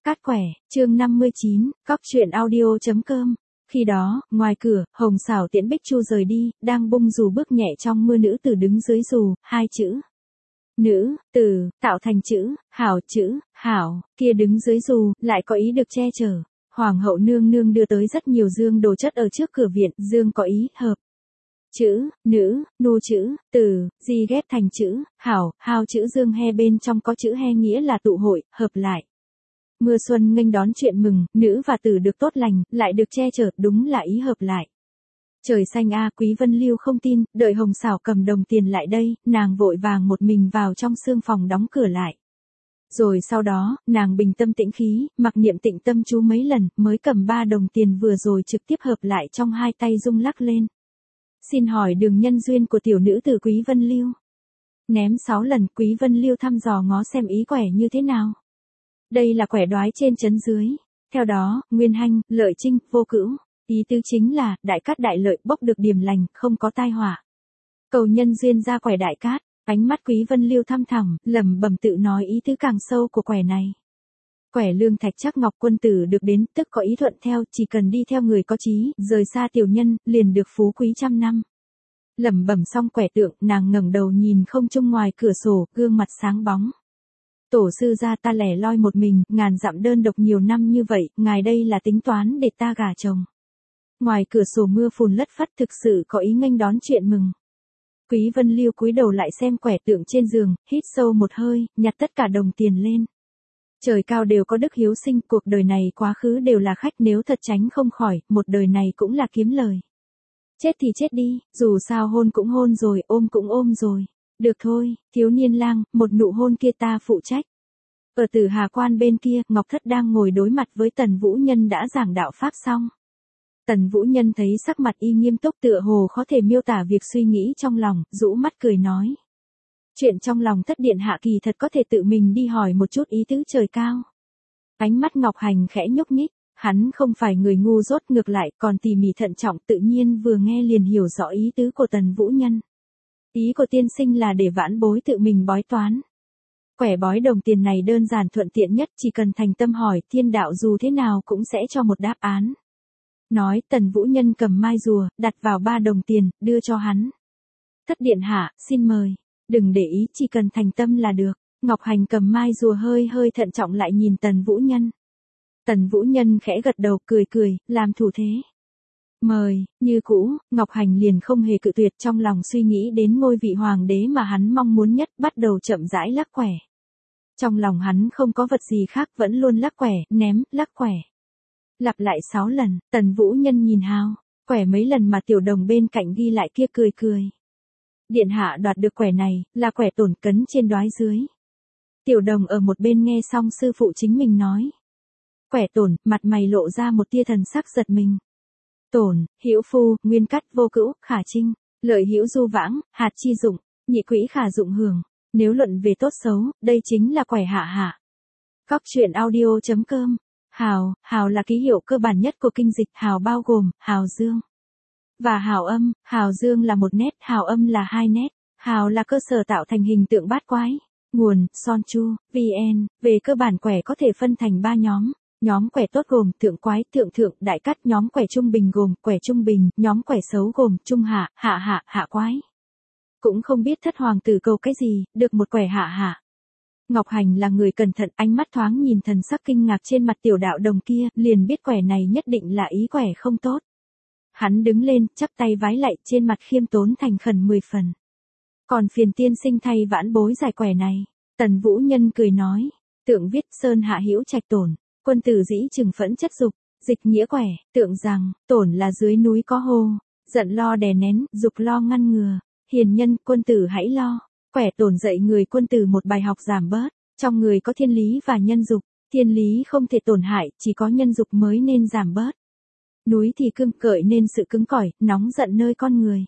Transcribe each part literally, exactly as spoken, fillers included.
Cát quẻ, chương năm mươi chín, cóc truyện audio chấm com. Khi đó, ngoài cửa, Hồng Xảo tiễn Bích Chu rời đi, đang bung dù bước nhẹ trong mưa, nữ tử đứng dưới dù, hai chữ nữ tử tạo thành chữ hảo, chữ hảo kia đứng dưới dù, lại có ý được che chở. Hoàng hậu nương nương đưa tới rất nhiều dương đồ chất ở trước cửa viện, dương có ý hợp chữ nữ, nu chữ tử, di ghép thành chữ hảo, hao chữ dương he, bên trong có chữ he nghĩa là tụ hội, hợp lại. Mưa xuân nghênh đón chuyện mừng, nữ và tử được tốt lành, lại được che chở, đúng là ý hợp lại. Trời xanh a, Quý Vân Lưu không tin, đợi Hồng Xảo cầm đồng tiền lại đây, nàng vội vàng một mình vào trong sương phòng đóng cửa lại. Rồi sau đó, nàng bình tâm tĩnh khí, mặc niệm tịnh tâm chú mấy lần, mới cầm ba đồng tiền vừa rồi trực tiếp hợp lại trong hai tay rung lắc lên. Xin hỏi đường nhân duyên của tiểu nữ tử Quý Vân Lưu. Ném sáu lần, Quý Vân Lưu thăm dò ngó xem ý quẻ như thế nào. Đây là quẻ đoái trên chấn dưới. Theo đó, nguyên hanh, lợi trinh, vô cữu. Ý tứ chính là, đại cát đại lợi, bốc được điểm lành, không có tai họa. Cầu nhân duyên ra quẻ đại cát, ánh mắt Quý Vân Lưu thăm thẳm, lẩm bẩm tự nói ý tứ càng sâu của quẻ này. Quẻ lương thạch chắc ngọc quân tử được đến, tức có ý thuận theo, chỉ cần đi theo người có trí, rời xa tiểu nhân, liền được phú quý trăm năm. Lẩm bẩm xong quẻ tượng, nàng ngẩng đầu nhìn không trung ngoài cửa sổ, gương mặt sáng bóng. Tổ sư gia ta lẻ loi một mình, ngàn dặm đơn độc nhiều năm như vậy, ngài đây là tính toán để ta gả chồng. Ngoài cửa sổ mưa phùn lất phất, thực sự có ý nghênh đón chuyện mừng. Quý Vân Lưu cúi đầu lại xem quẻ tượng trên giường, hít sâu một hơi, nhặt tất cả đồng tiền lên. Trời cao đều có đức hiếu sinh, cuộc đời này quá khứ đều là khách, nếu thật tránh không khỏi, một đời này cũng là kiếm lời. Chết thì chết đi, dù sao hôn cũng hôn rồi, ôm cũng ôm rồi. Được thôi, thiếu niên lang, một nụ hôn kia ta phụ trách. Ở Tử Hà Quan bên kia, Ngọc Thất đang ngồi đối mặt với Tần Vũ Nhân đã giảng đạo pháp xong. Tần Vũ Nhân thấy sắc mặt y nghiêm túc, tựa hồ khó thể miêu tả việc suy nghĩ trong lòng, rũ mắt cười nói. Chuyện trong lòng Thất điện hạ kỳ thật có thể tự mình đi hỏi một chút ý tứ trời cao. Ánh mắt Ngọc Hành khẽ nhúc nhích, hắn không phải người ngu dốt, ngược lại còn tỉ mỉ thận trọng, tự nhiên vừa nghe liền hiểu rõ ý tứ của Tần Vũ Nhân. Ý của tiên sinh là để vãn bối tự mình bói toán. Quẻ bói đồng tiền này đơn giản thuận tiện nhất, chỉ cần thành tâm hỏi, thiên đạo dù thế nào cũng sẽ cho một đáp án. Nói, Tần Vũ Nhân cầm mai rùa, đặt vào ba đồng tiền, đưa cho hắn. Thất điện hạ, xin mời. Đừng để ý, chỉ cần thành tâm là được. Ngọc Hành cầm mai rùa hơi hơi thận trọng lại nhìn Tần Vũ Nhân. Tần Vũ Nhân khẽ gật đầu, cười cười, làm thủ thế. Mời, như cũ, Ngọc Hành liền không hề cự tuyệt, trong lòng suy nghĩ đến ngôi vị hoàng đế mà hắn mong muốn nhất, bắt đầu chậm rãi lắc quẻ. Trong lòng hắn không có vật gì khác, vẫn luôn lắc quẻ, ném, lắc quẻ. Lặp lại sáu lần, Tần Vũ Nhân nhìn hao, quẻ mấy lần mà tiểu đồng bên cạnh ghi lại kia cười cười. Điện hạ đoạt được quẻ này, là quẻ tổn cấn trên đoái dưới. Tiểu đồng ở một bên nghe xong sư phụ chính mình nói. Quẻ tổn, mặt mày lộ ra một tia thần sắc giật mình. Tổn, hữu phu, nguyên cắt, vô cữu, khả trinh, lợi hữu du vãng, hạt chi dụng, nhị quỹ khả dụng hưởng. Nếu luận về tốt xấu, đây chính là quẻ hạ hạ. Cóc truyện audio chấm com. Hào, hào là ký hiệu cơ bản nhất của kinh dịch, hào bao gồm, hào dương và hào âm. Hào dương là một nét, hào âm là hai nét. Hào là cơ sở tạo thành hình tượng bát quái. Nguồn, Son Chu, vn. Về cơ bản quẻ có thể phân thành ba nhóm. Nhóm quẻ tốt gồm thượng quái, thượng thượng, đại cát. Nhóm quẻ trung bình gồm quẻ trung bình. Nhóm quẻ xấu gồm trung hạ, hạ hạ, hạ quái. Cũng không biết thất hoàng tử cầu cái gì, được một quẻ hạ hạ. Ngọc Hành là người cẩn thận, ánh mắt thoáng nhìn thần sắc kinh ngạc trên mặt tiểu đạo đồng kia, liền biết quẻ này nhất định là ý quẻ không tốt. Hắn đứng lên, chắp tay vái lạy, trên mặt khiêm tốn thành khẩn mười phần. Còn phiền tiên sinh thay vãn bối giải quẻ này. Tần Vũ Nhân cười nói, tượng viết sơn hạ hữu trạch tổn, quân tử dĩ trừng phẫn chất dục, dịch nghĩa quẻ, tượng rằng, tổn là dưới núi có hồ, giận lo đè nén, dục lo ngăn ngừa, hiền nhân, quân tử hãy lo. Quẻ tổn dạy người quân tử một bài học giảm bớt, trong người có thiên lý và nhân dục, thiên lý không thể tổn hại, chỉ có nhân dục mới nên giảm bớt. Núi thì cương cởi nên sự cứng cỏi, nóng giận nơi con người.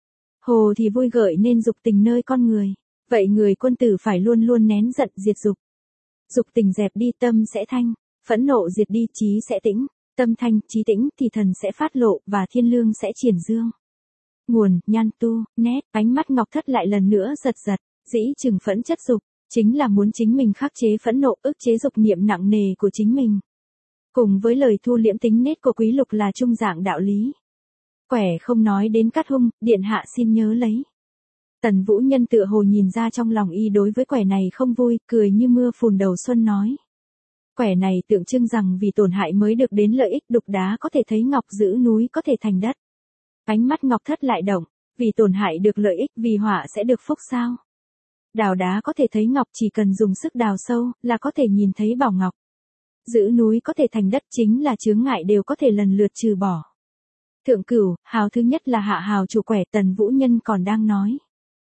Hồ thì vui gợi nên dục tình nơi con người. Vậy người quân tử phải luôn luôn nén giận, diệt dục. Dục tình dẹp đi, tâm sẽ thanh, phẫn nộ diệt đi, trí sẽ tĩnh, tâm thanh, trí tĩnh thì thần sẽ phát lộ và thiên lương sẽ triển dương. Nguồn, Nhan Tu, nét, ánh mắt Ngọc Thất lại lần nữa giật giật, dĩ trừng phẫn chất dục, Chính là muốn chính mình khắc chế phẫn nộ, ức chế dục niệm nặng nề của chính mình. Cùng với lời thu liễm tính nết của Quý Lục là chung dạng đạo lý. Quẻ không nói đến cắt hung, điện hạ xin nhớ lấy. Tần Vũ Nhân tựa hồ nhìn ra trong lòng y đối với quẻ này không vui, cười như mưa phùn đầu xuân nói. Quẻ này tượng trưng rằng vì tổn hại mới được đến lợi ích, đục đá có thể thấy ngọc, giữ núi có thể thành đất. Ánh mắt Ngọc Thất lại động, vì tổn hại được lợi ích, vì họa sẽ được phúc sao? Đào đá có thể thấy ngọc, chỉ cần dùng sức đào sâu, là có thể nhìn thấy bảo ngọc. Giữ núi có thể thành đất, chính là chướng ngại đều có thể lần lượt trừ bỏ. Thượng cửu, hào thứ nhất là hạ hào chủ quẻ, Tần Vũ Nhân còn đang nói.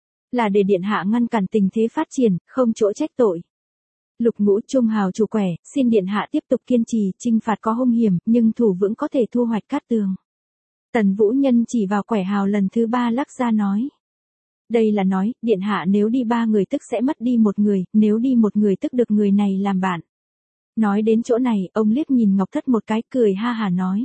Là để điện hạ ngăn cản tình thế phát triển, không chỗ trách tội. Lục ngũ trung hào chủ quẻ, xin điện hạ tiếp tục kiên trì, chinh phạt có hung hiểm, nhưng thủ vững có thể thu hoạch cát tường. Tần Vũ Nhân chỉ vào quẻ hào lần thứ ba lắc ra nói. Đây là nói, điện hạ nếu đi ba người tức sẽ mất đi một người, nếu đi một người tức được người này làm bạn. Nói đến chỗ này, ông liếc nhìn Ngọc Thất một cái, cười ha hà nói.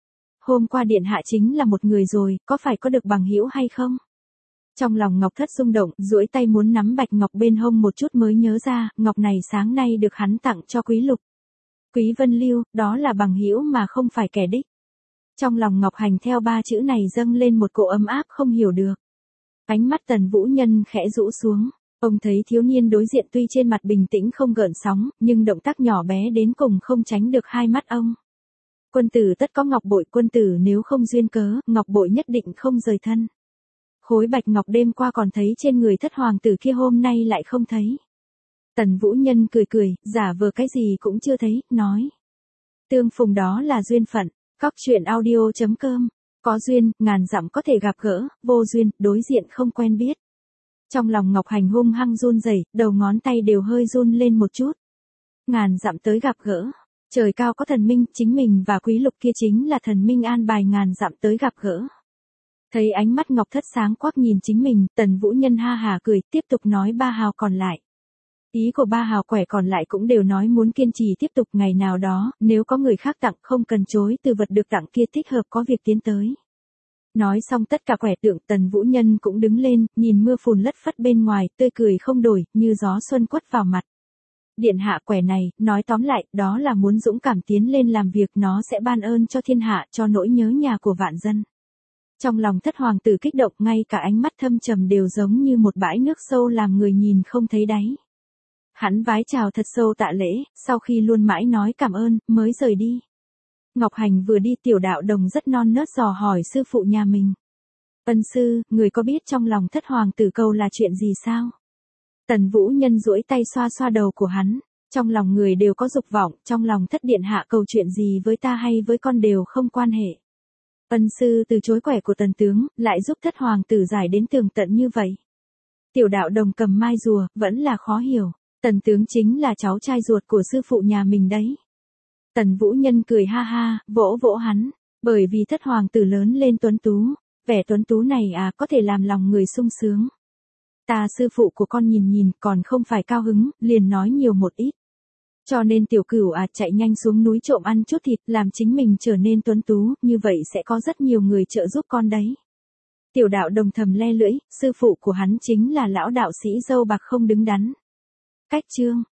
Hôm qua điện hạ chính là một người rồi, có phải có được bằng hữu hay không? Trong lòng Ngọc Thất rung động, duỗi tay muốn nắm bạch ngọc bên hông một chút mới nhớ ra, ngọc này sáng nay được hắn tặng cho Quý Lục. Quý Vân Lưu, đó là bằng hữu mà không phải kẻ đích. Trong lòng Ngọc Hành theo ba chữ này dâng lên một cỗ ấm áp không hiểu được. Ánh mắt Tần Vũ Nhân khẽ rũ xuống, ông thấy thiếu niên đối diện tuy trên mặt bình tĩnh không gợn sóng, nhưng động tác nhỏ bé đến cùng không tránh được hai mắt ông. Quân tử tất có ngọc bội, quân tử nếu không duyên cớ, ngọc bội nhất định không rời thân. Khối bạch ngọc đêm qua còn thấy trên người Thất hoàng tử kia hôm nay lại không thấy. Tần Vũ Nhân cười cười, giả vờ cái gì cũng chưa thấy, nói. Tương phùng đó là duyên phận, Cóc truyện audio chấm com. Có duyên, ngàn dặm có thể gặp gỡ, vô duyên, đối diện không quen biết. Trong lòng Ngọc Hành hung hăng run rẩy, đầu ngón tay đều hơi run lên một chút. Ngàn dặm tới gặp gỡ, trời cao có thần minh, chính mình và Quý Lục kia chính là thần minh an bài ngàn dặm tới gặp gỡ. Thấy ánh mắt Ngọc Thất sáng quắc nhìn chính mình, Tần Vũ Nhân ha hà cười, tiếp tục nói ba hào còn lại. Ý của ba hào quẻ còn lại cũng đều nói muốn kiên trì tiếp tục, ngày nào đó, nếu có người khác tặng không cần chối từ vật được tặng kia thích hợp có việc tiến tới. Nói xong tất cả quẻ tượng, Tần Vũ Nhân cũng đứng lên, nhìn mưa phùn lất phất bên ngoài, tươi cười không đổi, như gió xuân quất vào mặt. Điện hạ quẻ này, nói tóm lại, đó là muốn dũng cảm tiến lên làm việc, nó sẽ ban ơn cho thiên hạ, cho nỗi nhớ nhà của vạn dân. Trong lòng Thất hoàng tử kích động, ngay cả ánh mắt thâm trầm đều giống như một bãi nước sâu làm người nhìn không thấy đáy. Hắn vái chào thật sâu tạ lễ, sau khi luôn mãi nói cảm ơn, mới rời đi. Ngọc Hành vừa đi, Tiểu Đạo Đồng rất non nớt dò hỏi sư phụ nhà mình. Ân sư, người có biết trong lòng Thất hoàng tử câu là chuyện gì sao? Tần Vũ Nhân duỗi tay xoa xoa đầu của hắn, trong lòng người đều có dục vọng, trong lòng Thất điện hạ cầu chuyện gì với ta hay với con đều không quan hệ. Ân sư từ chối quẻ của Tần tướng, lại giúp Thất hoàng tử giải đến tường tận như vậy. Tiểu Đạo Đồng cầm mai rùa, vẫn là khó hiểu. Tần tướng chính là cháu trai ruột của sư phụ nhà mình đấy. Tần Vũ Nhân cười ha ha, vỗ vỗ hắn, bởi vì Thất hoàng tử lớn lên tuấn tú, vẻ tuấn tú này à có thể làm lòng người sung sướng. Ta sư phụ của con nhìn nhìn còn không phải cao hứng, liền nói nhiều một ít. Cho nên tiểu cửu à chạy nhanh xuống núi trộm ăn chút thịt, làm chính mình trở nên tuấn tú, như vậy sẽ có rất nhiều người trợ giúp con đấy. Tiểu Đạo Đồng thầm le lưỡi, sư phụ của hắn chính là lão đạo sĩ râu bạc không đứng đắn. Cách chương